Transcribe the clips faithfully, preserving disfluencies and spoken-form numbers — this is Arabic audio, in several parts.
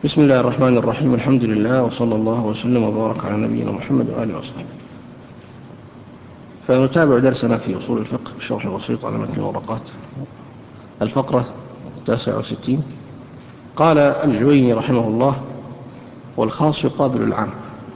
بسم الله الرحمن الرحيم. الحمد لله وصلى الله وسلم وبارك على نبينا محمد وآله وصحبه. فنتابع درسنا في أصول الفقه بشرح بسيط على متن الورقات. الفقرة تسعة وستين. قال الجويني رحمه الله: والخاص يقابل العام.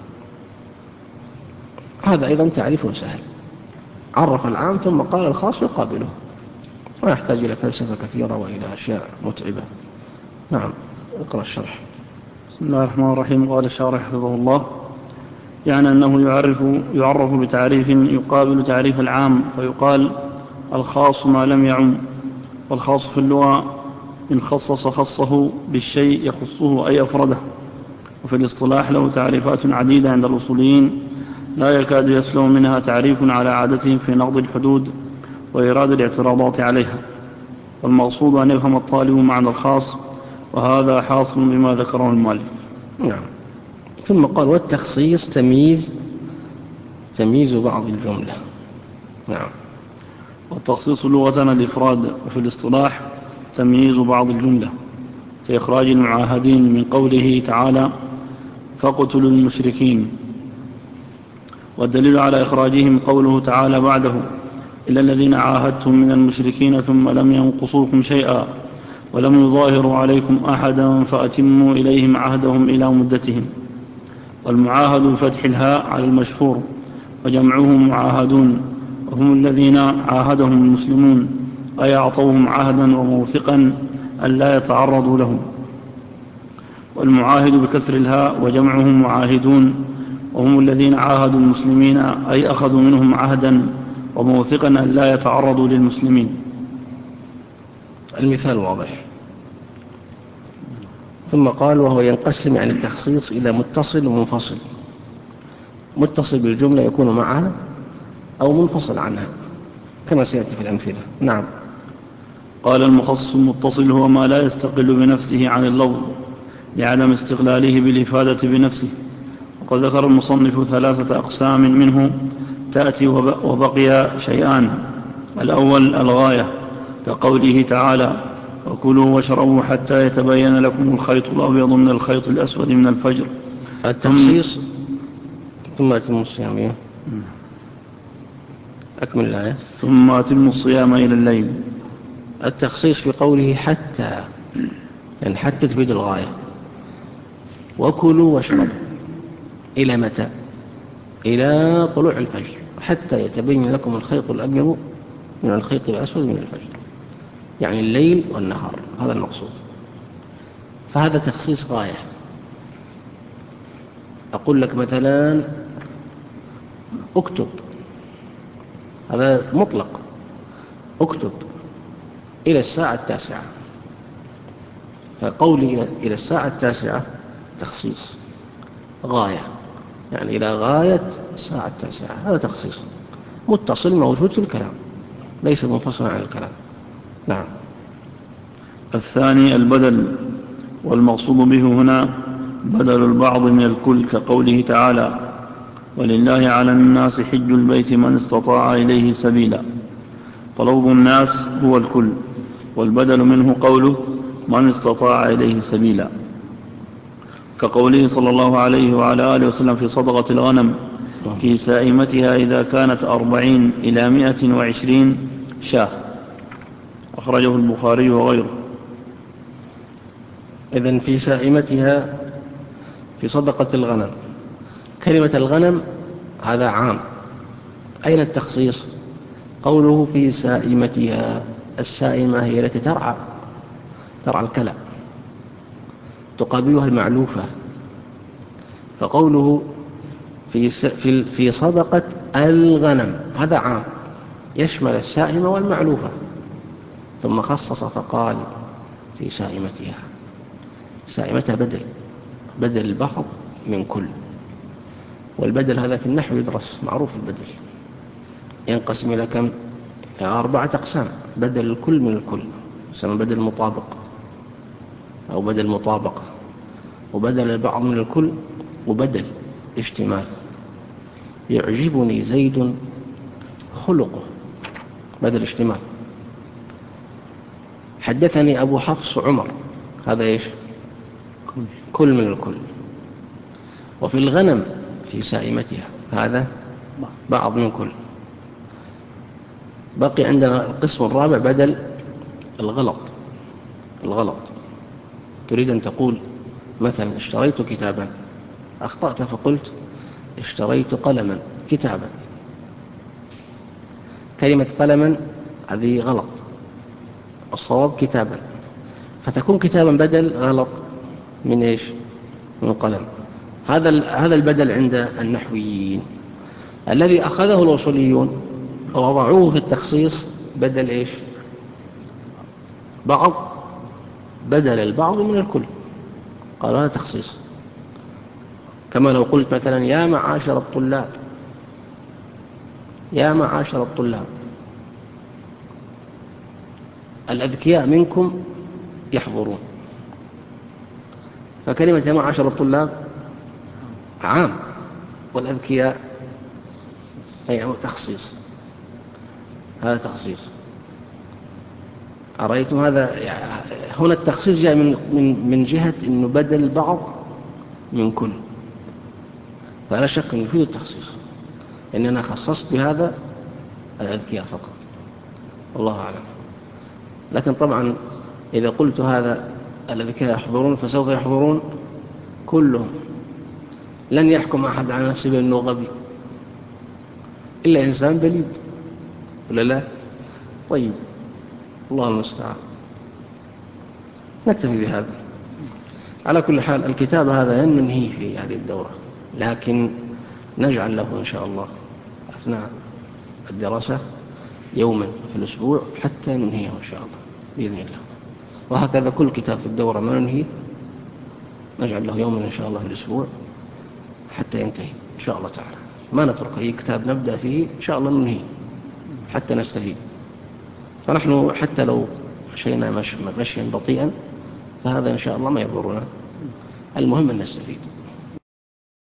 هذا أيضا تعريف سهل، عرف العام ثم قال الخاص يقابله، ما يحتاج إلى فلسفة كثيرة وإلى أشياء متعبة. نعم، اقرأ الشرح. بسم الله الرحمن الرحيم. قال الشارح حفظه الله: يعني أنه يعرف, يعرف بتعريف يقابل تعريف العام، فيقال الخاص ما لم يعم. والخاص في اللغة إن خصص خصه بالشيء يخصه أي أفرده. وفي الاصطلاح له تعريفات عديدة عند الأصوليين لا يكاد يسلم منها تعريف على عادتهم في نقض الحدود وإيراد الاعتراضات عليها، والمقصود أن يفهم الطالب معنى الخاص، وهذا حاصل بما ذكره المؤلف. نعم. ثم قال: والتخصيص تمييز تمييز بعض الجملة. نعم. والتخصيص لغة الإفراد، وفي الاصطلاح تمييز بعض الجملة، كإخراج المعاهدين من قوله تعالى: فاقتلوا المشركين. والدليل على إخراجهم قوله تعالى بعده: إلا الذين عاهدتم من المشركين ثم لم ينقصوكم شيئا ولم يظاهروا عليكم أحدا فأتموا إليهم عهدهم إلى مدتهم. والمعاهد بفتح الهاء على المشهور، وجمعهم معاهدون، وهم الذين عاهدهم المسلمون، أي أعطوهم عهدا وموثقا أن لا يتعرضوا لهم. والمعاهد بكسر الهاء وجمعهم معاهدون، وهم الذين عاهدوا المسلمين، أي أخذوا منهم عهدا وموثقا أن لا يتعرضوا للمسلمين. المثال واضح. ثم قال: وهو ينقسم عن التخصيص إلى متصل ومنفصل. متصل بالجملة يكون معها أو منفصل عنها كما سيأتي في الأمثلة. نعم. قال: المخصص المتصل هو ما لا يستقل بنفسه عن اللفظ لعدم استقلاله بالإفادة بنفسه. وقد ذكر المصنف ثلاثة أقسام منه تأتي وبقي شيئان. الأول الغاية، كقوله تعالى: وكلوا واشربوا حتى يتبين لكم الخيط الأبيض من الخيط الأسود من الفجر. التخصيص ثم أتم الصيام. أكمل الآية. ثم أتم الصيام إلى الليل. التخصيص في قوله حتى، يعني حتى تفيد الغاية. وكلوا واشربوا إلى متى؟ إلى طلوع الفجر، حتى يتبين لكم الخيط الأبيض من الخيط الأسود من الفجر، يعني الليل والنهار، هذا المقصود. فهذا تخصيص غاية. أقول لك مثلا اكتب، هذا مطلق، اكتب إلى الساعة التاسعة. فقولي إلى الساعة التاسعة تخصيص غاية، يعني إلى غاية الساعة التاسعة، هذا تخصيص متصل موجود في الكلام، ليس منفصلا عن الكلام. نعم. الثاني البدل، والمقصود به هنا بدل البعض من الكل، كقوله تعالى: ولله على الناس حج البيت من استطاع إليه سبيلا. فلفظ الناس هو الكل، والبدل منه قوله من استطاع إليه سبيلا، كقوله صلى الله عليه وعلى آله وسلم في صدقة الغنم: في سائمتها إذا كانت أربعين إلى مائة وعشرين شاة. أخرجه البخاري وغيره. إذن في سائمتها في صدقة الغنم، كلمة الغنم هذا عام. أين التخصيص؟ قوله في سائمتها، السائمة هي التي ترعى ترعى الكلى، تقابلها المعلوفة. فقوله في في في صدقة الغنم هذا عام، يشمل السائمة والمعلوفة، ثم خصص فقال في سائمتها. سائمتها بدل بدل البعض من كل، والبدل هذا في النحو يدرس، معروف. البدل ينقسم إلى كم؟ إلى أربعة أقسام: بدل الكل من الكل، يسمى بدل مطابق أو بدل مطابقة، وبدل البعض من الكل، وبدل اشتمال. يعجبني زيد خلقه، بدل اشتمال. حدثني أبو حفص عمر، هذا إيش؟ كل من الكل. وفي الغنم في سائمتها هذا بعض من كل. بقي عندنا القسم الرابع بدل الغلط. الغلط تريد أن تقول مثلا اشتريت كتابا، أخطأت فقلت اشتريت قلما كتابا. كلمة قلما هذه غلط، الصواب كتابا، فتكون كتابا بدل غلط من إيش؟ من قلم. هذا هذا البدل عند النحويين. الذي أخذه الأصوليون ووضعوه في التخصيص بدل إيش؟ بعض، بدل البعض من الكل، قالوا هذا تخصيص. كما لو قلت مثلا يا معاشر الطلاب، يا معاشر الطلاب الأذكياء منكم يحضرون، فكلمة يا معاشر الطلاب عام، والأذكياء أي تخصيص. هذا تخصيص. أرأيتم هذا؟ هنا التخصيص جاء من من من جهة إنه بدل البعض من كل، فلا شك أن يفيد التخصيص، إني أنا خصصت بهذا الأذكياء فقط، والله أعلم. لكن طبعا إذا قلت هذا الأذكياء يحضرون فسوف يحضرون كلهم، لن يحكم أحد على نفسه بأنه غبي إلا إنسان بليد، ولا لا؟ طيب، الله المستعان. نكتفي بهذا. على كل حال الكتاب هذا لن ننهيه في هذه الدورة، لكن نجعل له إن شاء الله أثناء الدراسة يوما في الأسبوع حتى ننهيه إن شاء الله بإذن الله. وهكذا كل كتاب في الدورة ما ننهيه نجعل له يوما إن شاء الله في الأسبوع حتى ينتهي إن شاء الله تعالى. ما نترك أي كتاب نبدأ فيه إن شاء الله ننهيه حتى نستفيد. فنحن حتى لو مشينا مشيا بطيئا فهذا إن شاء الله ما يضرنا، المهم أن نستفيد.